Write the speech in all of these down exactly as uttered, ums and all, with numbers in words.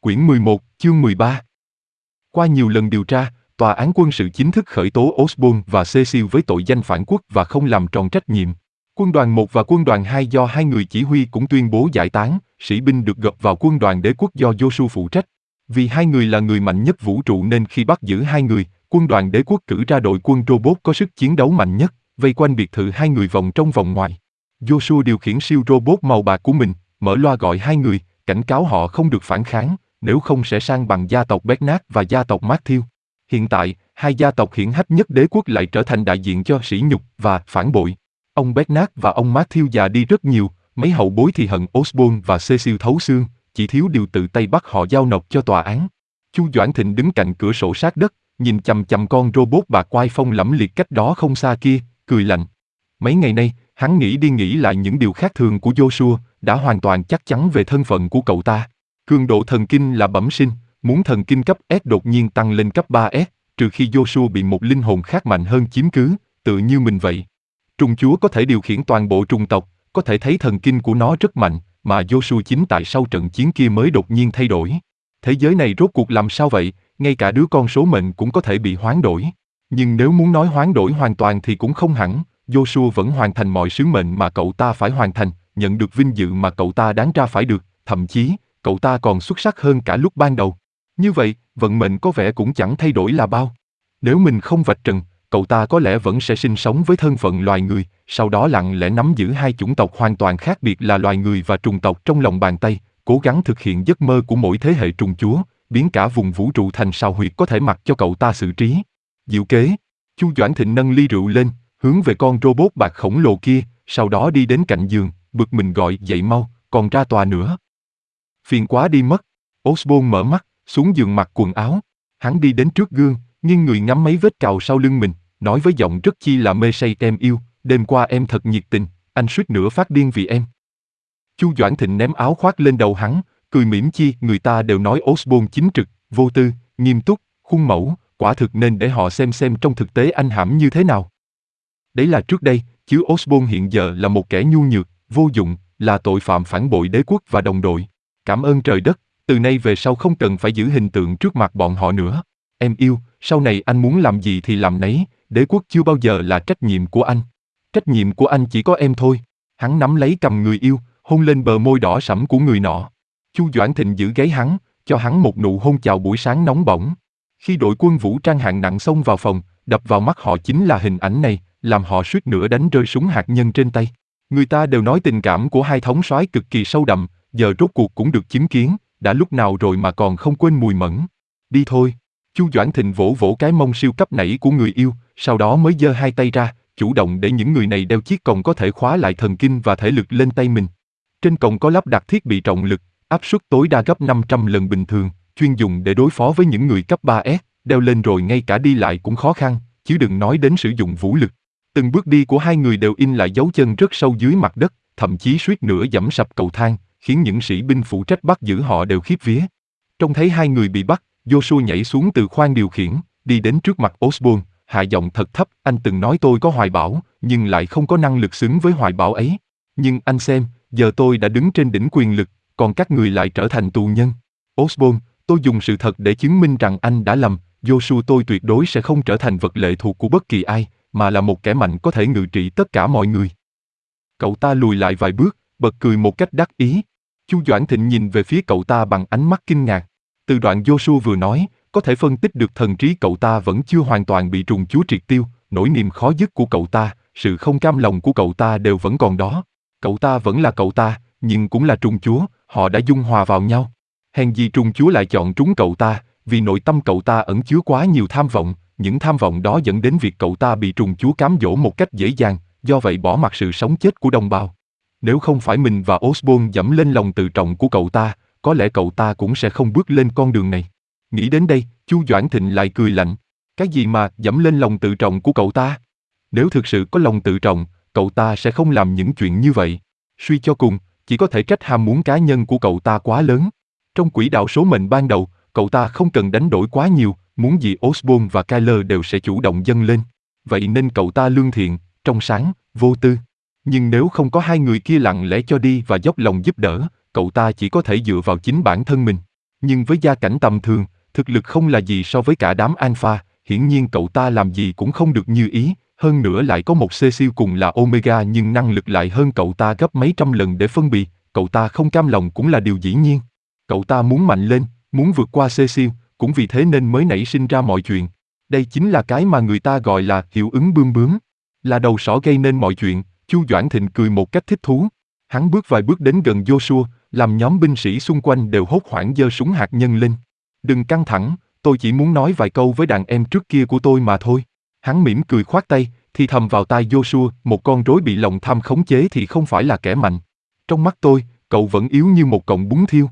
Quyển mười một, chương mười ba. Qua nhiều lần điều tra, tòa án quân sự chính thức khởi tố Osborne và Cecil với tội danh phản quốc và không làm tròn trách nhiệm. Quân đoàn một và quân đoàn hai do hai người chỉ huy cũng tuyên bố giải tán, sĩ binh được gộp vào quân đoàn đế quốc do Joshua phụ trách. Vì hai người là người mạnh nhất vũ trụ nên khi bắt giữ hai người, quân đoàn đế quốc cử ra đội quân robot có sức chiến đấu mạnh nhất, vây quanh biệt thự hai người vòng trong vòng ngoài. Joshua điều khiển siêu robot màu bạc của mình, mở loa gọi hai người, cảnh cáo họ không được phản kháng, nếu không sẽ sang bằng gia tộc Bernard và gia tộc Matthew. Hiện tại, hai gia tộc hiển hách nhất đế quốc lại trở thành đại diện cho sỉ nhục và phản bội. Ông Bernard và ông Matthew già đi rất nhiều, mấy hậu bối thì hận Osborne và Cecil thấu xương, chỉ thiếu điều tự tay bắt họ giao nộp cho tòa án. Chu Doãn Thịnh đứng cạnh cửa sổ sát đất, nhìn chằm chằm con robot bạc oai phong lẫm liệt cách đó không xa kia, cười lạnh. Mấy ngày nay, hắn nghĩ đi nghĩ lại những điều khác thường của Joshua, đã hoàn toàn chắc chắn về thân phận của cậu ta. Cường độ thần kinh là bẩm sinh, muốn thần kinh cấp S đột nhiên tăng lên cấp ba S, trừ khi Joshua bị một linh hồn khác mạnh hơn chiếm cứ, tự như mình vậy. Trùng chúa có thể điều khiển toàn bộ trùng tộc, có thể thấy thần kinh của nó rất mạnh, mà Joshua chính tại sau trận chiến kia mới đột nhiên thay đổi. Thế giới này rốt cuộc làm sao vậy, ngay cả đứa con số mệnh cũng có thể bị hoán đổi. Nhưng nếu muốn nói hoán đổi hoàn toàn thì cũng không hẳn, Joshua vẫn hoàn thành mọi sứ mệnh mà cậu ta phải hoàn thành, nhận được vinh dự mà cậu ta đáng ra phải được, thậm chí, cậu ta còn xuất sắc hơn cả lúc ban đầu. Như vậy, vận mệnh có vẻ cũng chẳng thay đổi là bao. Nếu mình không vạch trần, cậu ta có lẽ vẫn sẽ sinh sống với thân phận loài người, sau đó lặng lẽ nắm giữ hai chủng tộc hoàn toàn khác biệt là loài người và trùng tộc trong lòng bàn tay, cố gắng thực hiện giấc mơ của mỗi thế hệ trùng chúa, biến cả vùng vũ trụ thành sao huyệt có thể mặc cho cậu ta xử trí. Diệu kế. Chu Doãn Thịnh nâng ly rượu lên, hướng về con robot bạc khổng lồ kia, sau đó đi đến cạnh giường, bực mình gọi dậy mau, còn ra tòa nữa. Phiền quá đi mất. Osborne mở mắt, xuống giường mặc quần áo. Hắn đi đến trước gương, nghiêng người ngắm mấy vết cào sau lưng mình, nói với giọng rất chi là mê say, em yêu, đêm qua em thật nhiệt tình, anh suýt nữa phát điên vì em. Chu Doãn Thịnh ném áo khoác lên đầu hắn, cười mỉm chi, người ta đều nói Osborne chính trực, vô tư, nghiêm túc, khuôn mẫu, quả thực nên để họ xem xem trong thực tế anh hãm như thế nào. Đấy là trước đây, chứ Osborne hiện giờ là một kẻ nhu nhược, vô dụng, là tội phạm phản bội đế quốc và đồng đội. Cảm ơn trời đất, từ nay về sau không cần phải giữ hình tượng trước mặt bọn họ nữa. Em yêu, sau này anh muốn làm gì thì làm nấy, đế quốc chưa bao giờ là trách nhiệm của anh. Trách nhiệm của anh chỉ có em thôi. Hắn nắm lấy cầm người yêu, hôn lên bờ môi đỏ sẫm của người nọ. Chu Doãn Thịnh giữ gáy hắn, cho hắn một nụ hôn chào buổi sáng nóng bỏng. Khi đội quân vũ trang hạng nặng xông vào phòng, đập vào mắt họ chính là hình ảnh này, làm họ suýt nữa đánh rơi súng hạt nhân trên tay. Người ta đều nói tình cảm của hai thống soái cực kỳ sâu đậm, giờ rốt cuộc cũng được chứng kiến, đã lúc nào rồi mà còn không quên mùi mẫn. Đi thôi. Chu Doãn Thịnh vỗ vỗ cái mông siêu cấp nảy của người yêu, sau đó mới giơ hai tay ra, chủ động để những người này đeo chiếc còng có thể khóa lại thần kinh và thể lực lên tay mình. Trên còng có lắp đặt thiết bị trọng lực, áp suất tối đa gấp năm trăm lần bình thường, chuyên dùng để đối phó với những người cấp ba S, đeo lên rồi ngay cả đi lại cũng khó khăn, chứ đừng nói đến sử dụng vũ lực. Từng bước đi của hai người đều in lại dấu chân rất sâu dưới mặt đất, thậm chí suýt nữa giẫm sập cầu thang, khiến những sĩ binh phụ trách bắt giữ họ đều khiếp vía. Trông thấy hai người bị bắt, Joshua nhảy xuống từ khoang điều khiển, đi đến trước mặt Osborne, hạ giọng thật thấp, anh từng nói tôi có hoài bão, nhưng lại không có năng lực xứng với hoài bão ấy. Nhưng anh xem, giờ tôi đã đứng trên đỉnh quyền lực, còn các người lại trở thành tù nhân. Osborne, tôi dùng sự thật để chứng minh rằng anh đã lầm, Joshua tôi tuyệt đối sẽ không trở thành vật lệ thuộc của bất kỳ ai, mà là một kẻ mạnh có thể ngự trị tất cả mọi người. Cậu ta lùi lại vài bước, bật cười một cách đắc ý. Chu Doãn Thịnh nhìn về phía cậu ta bằng ánh mắt kinh ngạc. Từ đoạn Joshua vừa nói, có thể phân tích được thần trí cậu ta vẫn chưa hoàn toàn bị trùng chúa triệt tiêu, nỗi niềm khó dứt của cậu ta, sự không cam lòng của cậu ta đều vẫn còn đó. Cậu ta vẫn là cậu ta, nhưng cũng là trùng chúa, họ đã dung hòa vào nhau. Hèn gì trùng chúa lại chọn trúng cậu ta, vì nội tâm cậu ta ẩn chứa quá nhiều tham vọng, những tham vọng đó dẫn đến việc cậu ta bị trùng chúa cám dỗ một cách dễ dàng, do vậy bỏ mặc sự sống chết của đồng bào. Nếu không phải mình và Osborne dẫm lên lòng tự trọng của cậu ta, có lẽ cậu ta cũng sẽ không bước lên con đường này. Nghĩ đến đây, Chu Doãn Thịnh lại cười lạnh. Cái gì mà dẫm lên lòng tự trọng của cậu ta? Nếu thực sự có lòng tự trọng, cậu ta sẽ không làm những chuyện như vậy. Suy cho cùng, chỉ có thể trách ham muốn cá nhân của cậu ta quá lớn. Trong quỹ đạo số mệnh ban đầu, cậu ta không cần đánh đổi quá nhiều, muốn gì Osborne và Kyler đều sẽ chủ động dâng lên. Vậy nên cậu ta lương thiện, trong sáng, vô tư. Nhưng nếu không có hai người kia lặng lẽ cho đi và dốc lòng giúp đỡ, cậu ta chỉ có thể dựa vào chính bản thân mình. Nhưng với gia cảnh tầm thường, thực lực không là gì so với cả đám Alpha, hiển nhiên cậu ta làm gì cũng không được như ý, hơn nữa lại có một Cecil cùng là Omega nhưng năng lực lại hơn cậu ta gấp mấy trăm lần để phân biệt, cậu ta không cam lòng cũng là điều dĩ nhiên. Cậu ta muốn mạnh lên, muốn vượt qua Cecil, cũng vì thế nên mới nảy sinh ra mọi chuyện. Đây chính là cái mà người ta gọi là hiệu ứng bươm bướm. Là đầu sỏ gây nên mọi chuyện, Chu Doãn Thịnh cười một cách thích thú. Hắn bước vài bước đến gần Joshua, làm nhóm binh sĩ xung quanh đều hốt hoảng giơ súng hạt nhân lên. Đừng căng thẳng, tôi chỉ muốn nói vài câu với đàn em trước kia của tôi mà thôi. Hắn mỉm cười khoát tay, thì thầm vào tai Joshua, một con rối bị lòng tham khống chế thì không phải là kẻ mạnh. Trong mắt tôi, cậu vẫn yếu như một cọng bún thiêu.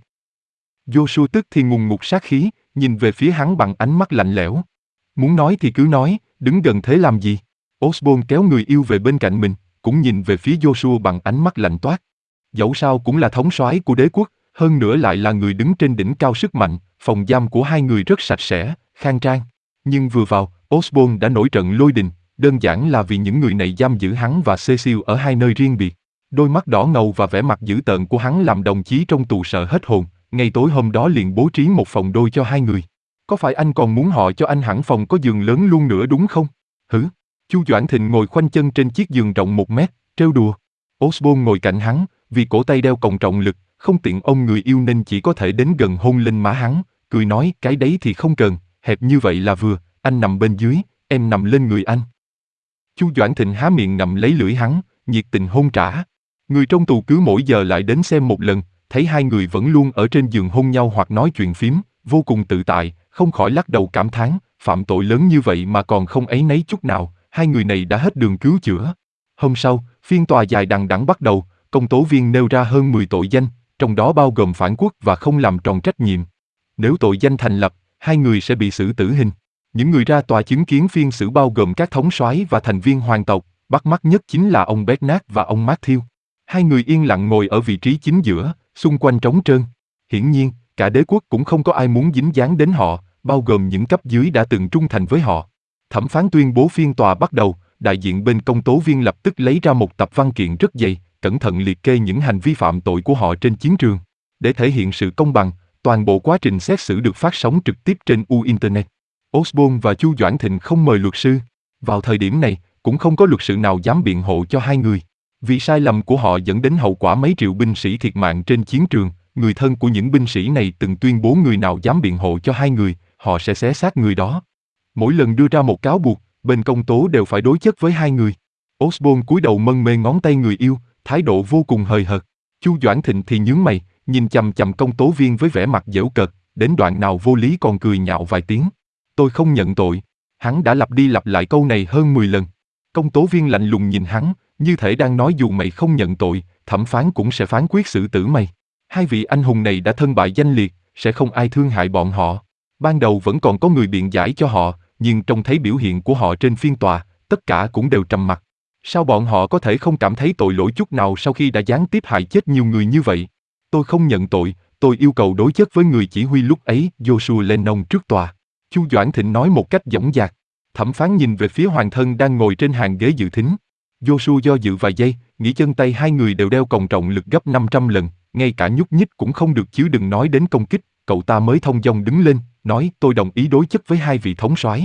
Joshua tức thì ngùng ngục sát khí, nhìn về phía hắn bằng ánh mắt lạnh lẽo. Muốn nói thì cứ nói, đứng gần thế làm gì? Osborn kéo người yêu về bên cạnh mình, cũng nhìn về phía Joshua bằng ánh mắt lạnh toát. Dẫu sao cũng là thống soái của đế quốc, hơn nữa lại là người đứng trên đỉnh cao sức mạnh, phòng giam của hai người rất sạch sẽ, khang trang. Nhưng vừa vào, Osborn đã nổi trận lôi đình, đơn giản là vì những người này giam giữ hắn và Cecil ở hai nơi riêng biệt. Đôi mắt đỏ ngầu và vẻ mặt dữ tợn của hắn làm đồng chí trong tù sợ hết hồn, ngay tối hôm đó liền bố trí một phòng đôi cho hai người. Có phải anh còn muốn họ cho anh hẳn phòng có giường lớn luôn nữa đúng không? Hử? Chu Doãn Thịnh ngồi khoanh chân trên chiếc giường rộng một mét, trêu đùa. Osborn ngồi cạnh hắn, vì cổ tay đeo còng trọng lực, không tiện ôm người yêu nên chỉ có thể đến gần hôn lên má hắn, cười nói cái đấy thì không cần, hẹp như vậy là vừa, anh nằm bên dưới, em nằm lên người anh. Chu Doãn Thịnh há miệng ngậm lấy lưỡi hắn, nhiệt tình hôn trả. Người trong tù cứ mỗi giờ lại đến xem một lần, thấy hai người vẫn luôn ở trên giường hôn nhau hoặc nói chuyện phím, vô cùng tự tại, không khỏi lắc đầu cảm thán, phạm tội lớn như vậy mà còn không áy náy chút nào, hai người này đã hết đường cứu chữa. Hôm sau, phiên tòa dài đằng đẵng bắt đầu, công tố viên nêu ra hơn mười tội danh, trong đó bao gồm phản quốc và không làm tròn trách nhiệm. Nếu tội danh thành lập, hai người sẽ bị xử tử hình. Những người ra tòa chứng kiến phiên xử bao gồm các thống soái và thành viên hoàng tộc, bắt mắt nhất chính là ông Bernard và ông Matthew. Hai người yên lặng ngồi ở vị trí chính giữa, xung quanh trống trơn. Hiển nhiên, cả đế quốc cũng không có ai muốn dính dáng đến họ, bao gồm những cấp dưới đã từng trung thành với họ. Thẩm phán tuyên bố phiên tòa bắt đầu, đại diện bên công tố viên lập tức lấy ra một tập văn kiện rất dày, cẩn thận liệt kê những hành vi phạm tội của họ trên chiến trường. Để thể hiện sự công bằng, toàn bộ quá trình xét xử được phát sóng trực tiếp trên U Internet. Osborn và Chu Doãn Thịnh không mời luật sư. Vào thời điểm này, cũng không có luật sư nào dám biện hộ cho hai người. Vì sai lầm của họ dẫn đến hậu quả mấy triệu binh sĩ thiệt mạng trên chiến trường, người thân của những binh sĩ này từng tuyên bố người nào dám biện hộ cho hai người, họ sẽ xé xác người đó. Mỗi lần đưa ra một cáo buộc, bên công tố đều phải đối chất với hai người. Osborn cúi đầu mân mê ngón tay người yêu, thái độ vô cùng hời hợt. Chu Doãn Thịnh thì nhướng mày, nhìn chằm chằm công tố viên với vẻ mặt giễu cợt, đến đoạn nào vô lý còn cười nhạo vài tiếng. Tôi không nhận tội. Hắn đã lặp đi lặp lại câu này hơn mười lần. Công tố viên lạnh lùng nhìn hắn, như thể đang nói dù mày không nhận tội, thẩm phán cũng sẽ phán quyết xử tử mày. Hai vị anh hùng này đã thân bại danh liệt, sẽ không ai thương hại bọn họ. Ban đầu vẫn còn có người biện giải cho họ, nhưng trông thấy biểu hiện của họ trên phiên tòa, tất cả cũng đều trầm mặc. Sao bọn họ có thể không cảm thấy tội lỗi chút nào sau khi đã gián tiếp hại chết nhiều người như vậy? Tôi không nhận tội, tôi yêu cầu đối chất với người chỉ huy lúc ấy, Joshua Lennon trước tòa. Chu Doãn Thịnh nói một cách dõng dạc. Thẩm phán nhìn về phía hoàng thân đang ngồi trên hàng ghế dự thính. Joshua do dự vài giây, nghĩ chân tay hai người đều đeo còng trọng lực gấp năm trăm lần, ngay cả nhúc nhích cũng không được chứ đừng nói đến công kích. Cậu ta mới thông dong đứng lên, nói tôi đồng ý đối chất với hai vị thống soái.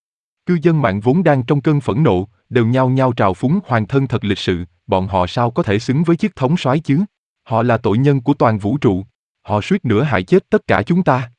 Cư dân mạng vốn đang trong cơn phẫn nộ, đều nhao nhao trào phúng hoàng thân thật lịch sự, bọn họ sao có thể xứng với chức thống soái chứ? Họ là tội nhân của toàn vũ trụ. Họ suýt nữa hại chết tất cả chúng ta.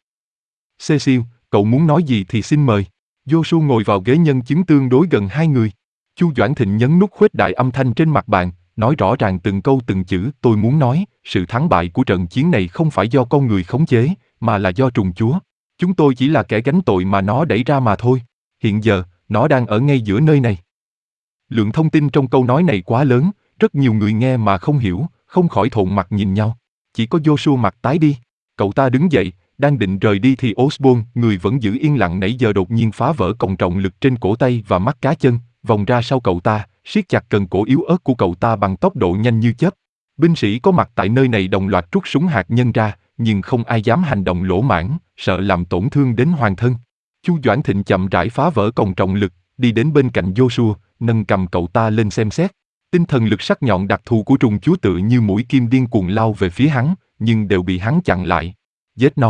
Cecil, cậu muốn nói gì thì xin mời. Joshua ngồi vào ghế nhân chứng tương đối gần hai người. Chu Doãn Thịnh nhấn nút khuếch đại âm thanh trên mặt bàn, nói rõ ràng từng câu từng chữ. Tôi muốn nói, sự thắng bại của trận chiến này không phải do con người khống chế, mà là do trùng chúa. Chúng tôi chỉ là kẻ gánh tội mà nó đẩy ra mà thôi. Hiện giờ, nó đang ở ngay giữa nơi này. Lượng thông tin trong câu nói này quá lớn, rất nhiều người nghe mà không hiểu, không khỏi thộn mặt nhìn nhau. Chỉ có Joshua mặt tái đi. Cậu ta đứng dậy, đang định rời đi thì Osborn, người vẫn giữ yên lặng nãy giờ đột nhiên phá vỡ còng trọng lực trên cổ tay và mắt cá chân, vòng ra sau cậu ta, siết chặt cần cổ yếu ớt của cậu ta bằng tốc độ nhanh như chớp. Binh sĩ có mặt tại nơi này đồng loạt rút súng hạt nhân ra, nhưng không ai dám hành động lỗ mãng, sợ làm tổn thương đến hoàng thân. Chu Doãn Thịnh chậm rãi phá vỡ còng trọng lực, đi đến bên cạnh Joshua, nâng cầm cậu ta lên xem xét. Tinh thần lực sắc nhọn đặc thù của trùng chúa tựa như mũi kim điên cuồng lao về phía hắn, nhưng đều bị hắn chặn lại. Giết nó.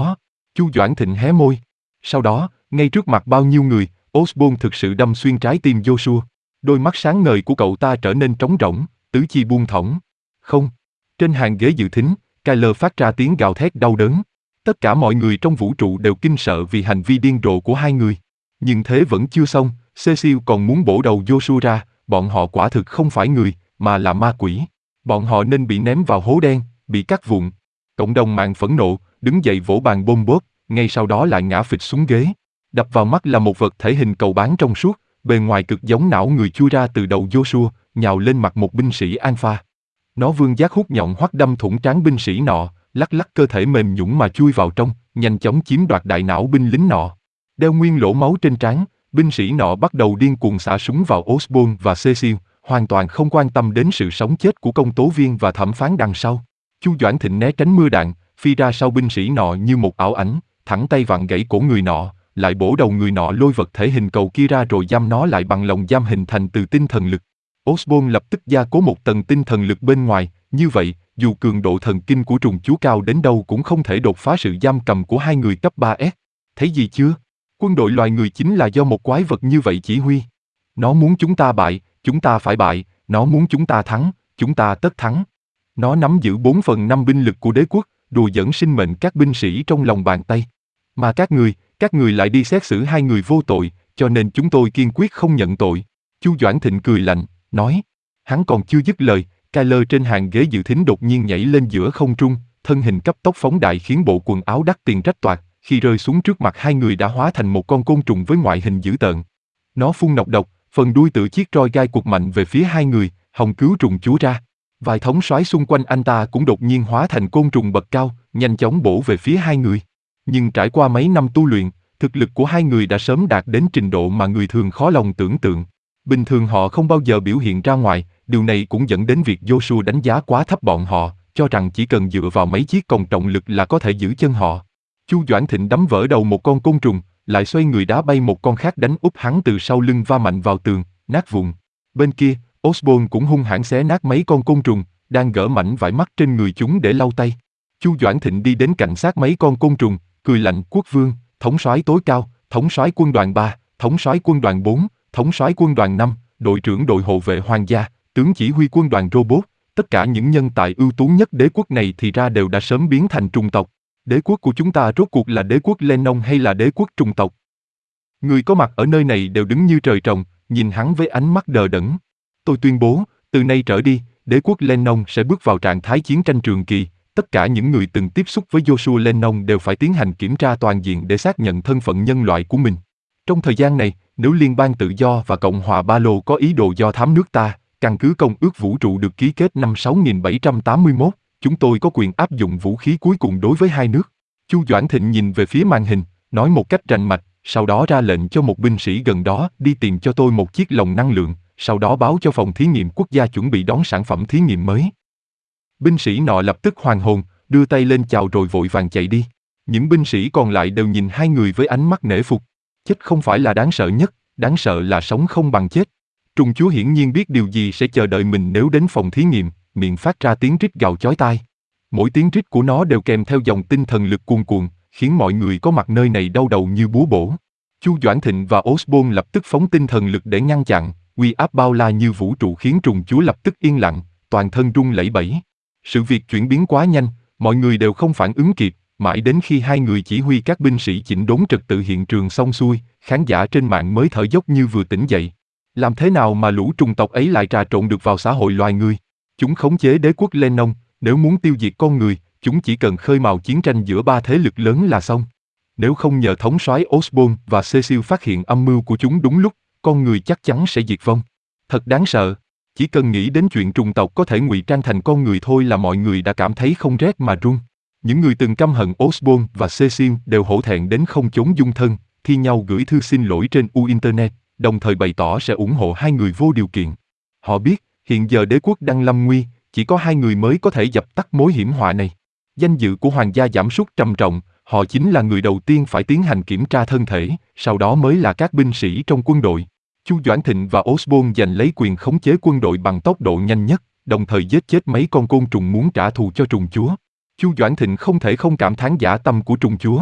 Chu Doãn Thịnh hé môi. Sau đó, ngay trước mặt bao nhiêu người, Osborn thực sự đâm xuyên trái tim Joshua. Đôi mắt sáng ngời của cậu ta trở nên trống rỗng, tứ chi buông thõng. Không. Trên hàng ghế dự thính, Kyler phát ra tiếng gào thét đau đớn. Tất cả mọi người trong vũ trụ đều kinh sợ vì hành vi điên rồ của hai người. Nhưng thế vẫn chưa xong, Cecil còn muốn bổ đầu Joshua ra, bọn họ quả thực không phải người, mà là ma quỷ. Bọn họ nên bị ném vào hố đen, bị cắt vụn. Cộng đồng mạng phẫn nộ, đứng dậy vỗ bàn bôm bốp, ngay sau đó lại ngã phịch xuống ghế. Đập vào mắt là một vật thể hình cầu bán trong suốt, bề ngoài cực giống não người chui ra từ đầu Joshua, nhào lên mặt một binh sĩ Alpha. Nó vươn giác hút nhọn hoắt đâm thủng trán binh sĩ nọ, lắc lắc cơ thể mềm nhũn mà chui vào trong, nhanh chóng chiếm đoạt đại não binh lính nọ. Đeo nguyên lỗ máu trên trán, binh sĩ nọ bắt đầu điên cuồng xả súng vào Osborn và Cecil, hoàn toàn không quan tâm đến sự sống chết của công tố viên và thẩm phán đằng sau. Chu Doãn Thịnh né tránh mưa đạn, phi ra sau binh sĩ nọ như một ảo ảnh, thẳng tay vặn gãy cổ người nọ, lại bổ đầu người nọ lôi vật thể hình cầu kia ra rồi giam nó lại bằng lồng giam hình thành từ tinh thần lực. Osborn lập tức gia cố một tầng tinh thần lực bên ngoài, như vậy, dù cường độ thần kinh của trùng chúa cao đến đâu cũng không thể đột phá sự giam cầm của hai người cấp ba S. Thấy gì chưa? Quân đội loài người chính là do một quái vật như vậy chỉ huy. Nó muốn chúng ta bại, chúng ta phải bại, nó muốn chúng ta thắng, chúng ta tất thắng. Nó nắm giữ bốn phần năm binh lực của đế quốc, đùa dẫn sinh mệnh các binh sĩ trong lòng bàn tay. Mà các người, các người lại đi xét xử hai người vô tội, cho nên chúng tôi kiên quyết không nhận tội. Chu Doãn Thịnh cười lạnh, nói. Hắn còn chưa dứt lời, Kyler trên hàng ghế dự thính đột nhiên nhảy lên giữa không trung, thân hình cấp tốc phóng đại khiến bộ quần áo đắt tiền rách toạc, khi rơi xuống trước mặt hai người đã hóa thành một con côn trùng với ngoại hình dữ tợn. Nó phun nọc độc, phần đuôi tựa chiếc roi gai quật mạnh về phía hai người, hòng cứu trùng chúa ra. Vài thống soái xung quanh anh ta cũng đột nhiên hóa thành côn trùng bậc cao, nhanh chóng bổ về phía hai người. Nhưng trải qua mấy năm tu luyện, thực lực của hai người đã sớm đạt đến trình độ mà người thường khó lòng tưởng tượng. Bình thường họ không bao giờ biểu hiện ra ngoài, điều này cũng dẫn đến việc Joshua đánh giá quá thấp bọn họ, cho rằng chỉ cần dựa vào mấy chiếc còng trọng lực là có thể giữ chân họ. Chu Doãn Thịnh đấm vỡ đầu một con côn trùng, lại xoay người đá bay một con khác đánh úp hắn từ sau lưng va mạnh vào tường, nát vụn. Bên kia, Osborn cũng hung hãn xé nát mấy con côn trùng, đang gỡ mảnh vải mắt trên người chúng để lau tay. Chu Doãn Thịnh đi đến cạnh sát mấy con côn trùng, cười lạnh: Quốc vương, thống soái tối cao, thống soái quân đoàn ba, thống soái quân đoàn bốn, thống soái quân đoàn năm, đội trưởng đội hộ vệ hoàng gia, tướng chỉ huy quân đoàn robot, tất cả những nhân tài ưu tú nhất đế quốc này thì ra đều đã sớm biến thành trùng tộc. Đế quốc của chúng ta rốt cuộc là đế quốc Lennon hay là đế quốc trùng tộc? Người có mặt ở nơi này đều đứng như trời trồng, nhìn hắn với ánh mắt đờ đẫn. Tôi tuyên bố, từ nay trở đi, đế quốc Lennon sẽ bước vào trạng thái chiến tranh trường kỳ. Tất cả những người từng tiếp xúc với Joshua Lennon đều phải tiến hành kiểm tra toàn diện để xác nhận thân phận nhân loại của mình. Trong thời gian này, nếu Liên bang Tự do và Cộng hòa Ba Lô có ý đồ do thám nước ta, căn cứ Công ước Vũ trụ được ký kết năm sáu nghìn bảy trăm tám mươi mốt, chúng tôi có quyền áp dụng vũ khí cuối cùng đối với hai nước. Chu Doãn Thịnh nhìn về phía màn hình, nói một cách rành mạch, sau đó ra lệnh cho một binh sĩ gần đó đi tìm cho tôi một chiếc lồng năng lượng, sau đó báo cho phòng thí nghiệm quốc gia chuẩn bị đón sản phẩm thí nghiệm mới. Binh sĩ nọ lập tức hoàn hồn, đưa tay lên chào rồi vội vàng chạy đi. Những binh sĩ còn lại đều nhìn hai người với ánh mắt nể phục. Chết không phải là đáng sợ nhất, đáng sợ là sống không bằng chết. Trùng chúa hiển nhiên biết điều gì sẽ chờ đợi mình nếu đến phòng thí nghiệm, miệng phát ra tiếng rít gào chói tai. Mỗi tiếng rít của nó đều kèm theo dòng tinh thần lực cuồn cuộn, khiến mọi người có mặt nơi này đau đầu như búa bổ. Chu Doãn Thịnh và Osborn lập tức phóng tinh thần lực để ngăn chặn, uy áp bao la như vũ trụ khiến trùng chúa lập tức yên lặng, toàn thân run lẩy bẩy. Sự việc chuyển biến quá nhanh, mọi người đều không phản ứng kịp, mãi đến khi hai người chỉ huy các binh sĩ chỉnh đốn trật tự hiện trường xong xuôi, khán giả trên mạng mới thở dốc như vừa tỉnh dậy. Làm thế nào mà lũ trùng tộc ấy lại trà trộn được vào xã hội loài người? Chúng khống chế đế quốc Lennon, nếu muốn tiêu diệt con người, chúng chỉ cần khơi mào chiến tranh giữa ba thế lực lớn là xong. Nếu không nhờ thống soái Osborn và Cecil phát hiện âm mưu của chúng đúng lúc, con người chắc chắn sẽ diệt vong. Thật đáng sợ. Chỉ cần nghĩ đến chuyện trùng tộc có thể ngụy trang thành con người thôi là mọi người đã cảm thấy không rét mà run. Những người từng căm hận Osborn và Cecil đều hổ thẹn đến không chốn dung thân, thi nhau gửi thư xin lỗi trên U Internet, đồng thời bày tỏ sẽ ủng hộ hai người vô điều kiện. Họ biết, hiện giờ đế quốc đang lâm nguy, chỉ có hai người mới có thể dập tắt mối hiểm họa này. Danh dự của hoàng gia giảm sút trầm trọng, họ chính là người đầu tiên phải tiến hành kiểm tra thân thể, sau đó mới là các binh sĩ trong quân đội. Chu Doãn Thịnh và Osborn giành lấy quyền khống chế quân đội bằng tốc độ nhanh nhất, đồng thời giết chết mấy con côn trùng muốn trả thù cho trùng chúa. Chu Doãn Thịnh không thể không cảm thán dã tâm của trùng chúa.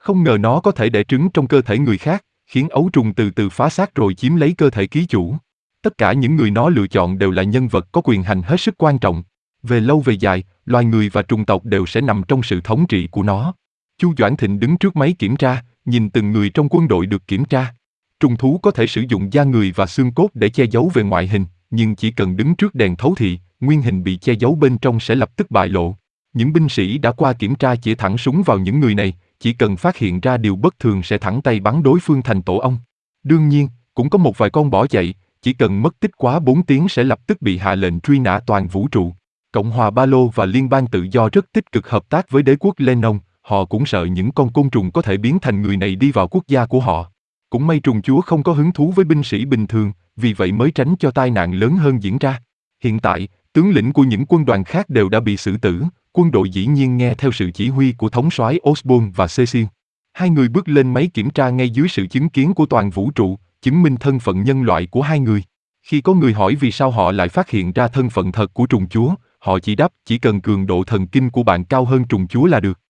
Không ngờ nó có thể đẻ trứng trong cơ thể người khác, khiến ấu trùng từ từ phá xác rồi chiếm lấy cơ thể ký chủ. Tất cả những người nó lựa chọn đều là nhân vật có quyền hành hết sức quan trọng. Về lâu về dài, loài người và trùng tộc đều sẽ nằm trong sự thống trị của nó. Chu Doãn Thịnh đứng trước máy kiểm tra, nhìn từng người trong quân đội được kiểm tra. Trùng thú có thể sử dụng da người và xương cốt để che giấu về ngoại hình, nhưng chỉ cần đứng trước đèn thấu thị, nguyên hình bị che giấu bên trong sẽ lập tức bại lộ. Những binh sĩ đã qua kiểm tra chỉ thẳng súng vào những người này, chỉ cần phát hiện ra điều bất thường sẽ thẳng tay bắn đối phương thành tổ ong. Đương nhiên, cũng có một vài con bỏ chạy, chỉ cần mất tích quá bốn tiếng sẽ lập tức bị hạ lệnh truy nã toàn vũ trụ. Cộng hòa Ba Lô và Liên bang Tự do rất tích cực hợp tác với đế quốc Lennon, họ cũng sợ những con côn trùng có thể biến thành người này đi vào quốc gia của họ. Cũng may trùng chúa không có hứng thú với binh sĩ bình thường, vì vậy mới tránh cho tai nạn lớn hơn diễn ra. Hiện tại, tướng lĩnh của những quân đoàn khác đều đã bị xử tử, quân đội dĩ nhiên nghe theo sự chỉ huy của thống soái Osborn và Cecil. Hai người bước lên máy kiểm tra ngay dưới sự chứng kiến của toàn vũ trụ, chứng minh thân phận nhân loại của hai người. Khi có người hỏi vì sao họ lại phát hiện ra thân phận thật của trùng chúa, họ chỉ đáp chỉ cần cường độ thần kinh của bạn cao hơn trùng chúa là được.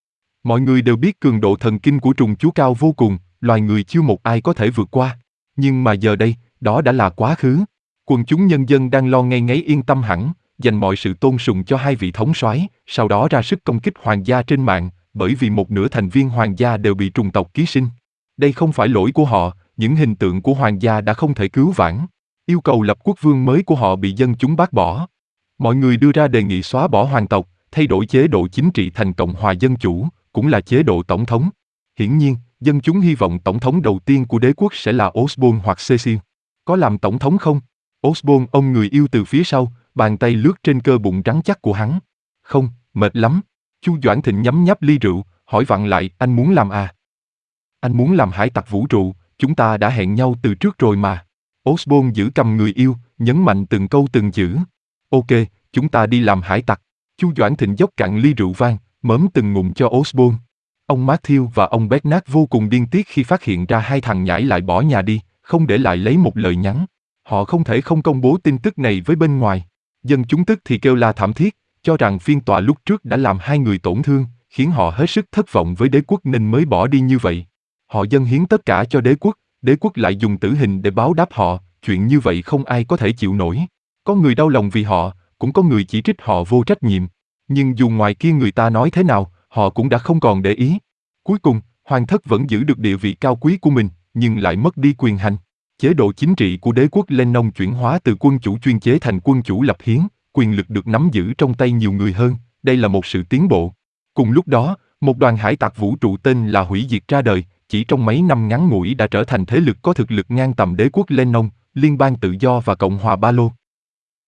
Mọi người đều biết cường độ thần kinh của trùng chúa cao vô cùng, loài người chưa một ai có thể vượt qua. Nhưng mà giờ đây, đó đã là quá khứ. Quần chúng nhân dân đang lo ngay ngáy yên tâm hẳn, dành mọi sự tôn sùng cho hai vị thống soái, sau đó ra sức công kích hoàng gia trên mạng, bởi vì một nửa thành viên hoàng gia đều bị trùng tộc ký sinh. Đây không phải lỗi của họ, những hình tượng của hoàng gia đã không thể cứu vãn. Yêu cầu lập quốc vương mới của họ bị dân chúng bác bỏ. Mọi người đưa ra đề nghị xóa bỏ hoàng tộc, thay đổi chế độ chính trị thành Cộng hòa Dân chủ, cũng là chế độ tổng thống. Hiển nhiên, dân chúng hy vọng tổng thống đầu tiên của đế quốc sẽ là Osborn hoặc Cecil. Có làm tổng thống không? Osborn ôm người yêu từ phía sau, bàn tay lướt trên cơ bụng rắn chắc của hắn. Không, mệt lắm. Chu Doãn Thịnh nhấm nháp ly rượu, hỏi vặn lại, anh muốn làm à? Anh muốn làm hải tặc vũ trụ, chúng ta đã hẹn nhau từ trước rồi mà. Osborn giữ cầm người yêu, nhấn mạnh từng câu từng chữ. Ok, chúng ta đi làm hải tặc. Chu Doãn Thịnh dốc cạn ly rượu vang, mớm từng ngụm cho Osborn. Ông Matthew và ông Bernard vô cùng điên tiết khi phát hiện ra hai thằng nhãi lại bỏ nhà đi, không để lại lấy một lời nhắn. Họ không thể không công bố tin tức này với bên ngoài. Dân chúng tức thì kêu la thảm thiết, cho rằng phiên tòa lúc trước đã làm hai người tổn thương, khiến họ hết sức thất vọng với đế quốc nên mới bỏ đi như vậy. Họ dâng hiến tất cả cho đế quốc, đế quốc lại dùng tử hình để báo đáp họ, chuyện như vậy không ai có thể chịu nổi. Có người đau lòng vì họ, cũng có người chỉ trích họ vô trách nhiệm. Nhưng dù ngoài kia người ta nói thế nào, họ cũng đã không còn để ý. Cuối cùng, hoàng thất vẫn giữ được địa vị cao quý của mình, nhưng lại mất đi quyền hành. Chế độ chính trị của đế quốc Lennon chuyển hóa từ quân chủ chuyên chế thành quân chủ lập hiến, quyền lực được nắm giữ trong tay nhiều người hơn, đây là một sự tiến bộ. Cùng lúc đó, một đoàn hải tặc vũ trụ tên là Hủy Diệt ra đời, chỉ trong mấy năm ngắn ngủi đã trở thành thế lực có thực lực ngang tầm đế quốc Lennon, Liên bang Tự do và Cộng hòa Ba Lô.